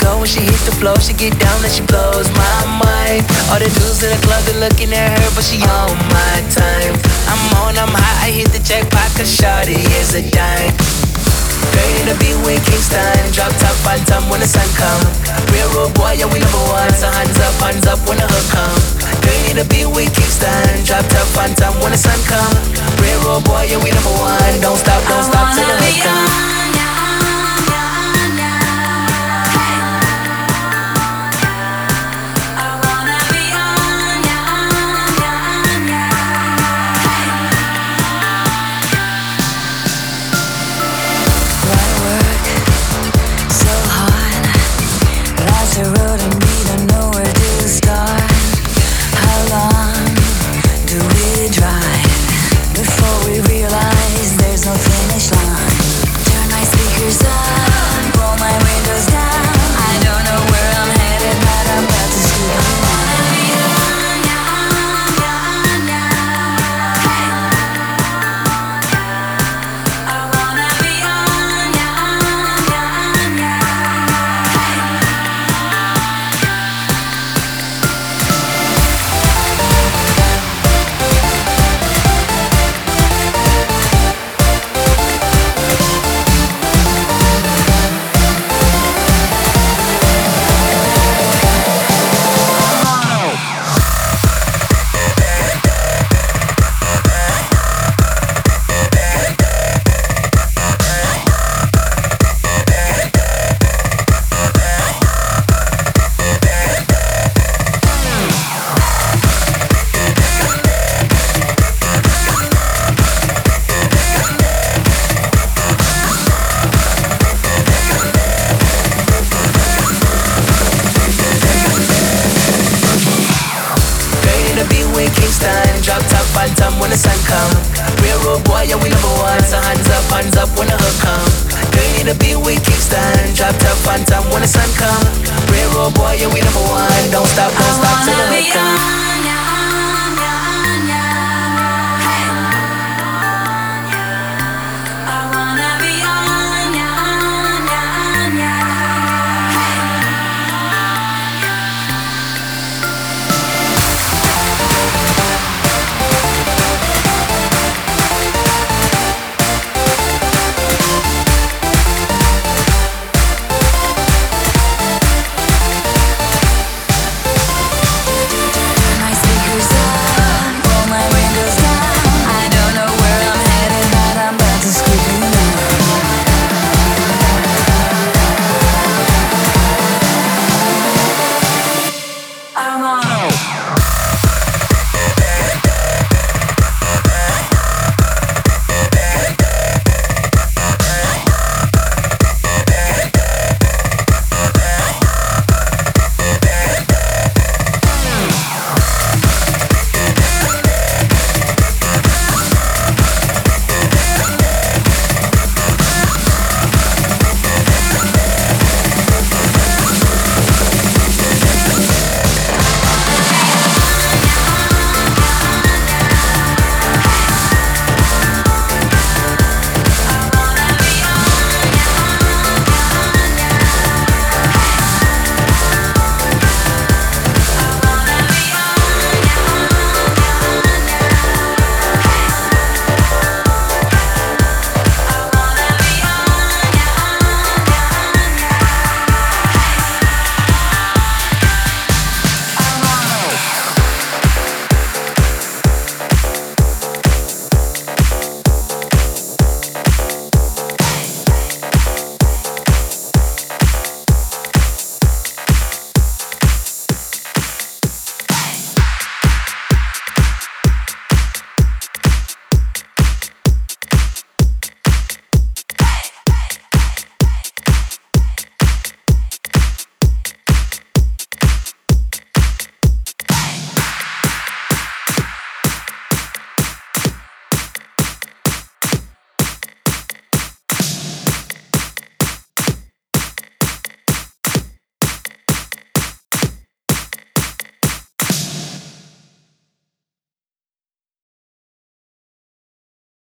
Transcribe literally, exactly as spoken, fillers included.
go when she hit the floor. She get down and she blows my mind. All the dudes in the club, they looking at her, but she on my time. I'm on, I'm hot, I hit the jackpot, cause shawty is a dime. Girl, in the beat with Kingston. Drop top, bottom when the sun come. Real road boy, yeah, we number one. So hands up, hands up when the hook come. Girl, in the beat with Kingston. Drop top, bottom when the sun come. Real road boy, yeah, we number one. Don't stop, don't stop till the hook come. Drop top, bottom when the sun come. Real road boy, yeah, we number one. So hands up, hands up when the hook come. Girl, you need to be with Kingston. Drop top, bottom when the sun come. Real road boy, yeah, we number one. Don't stop, don't stop till the hook come.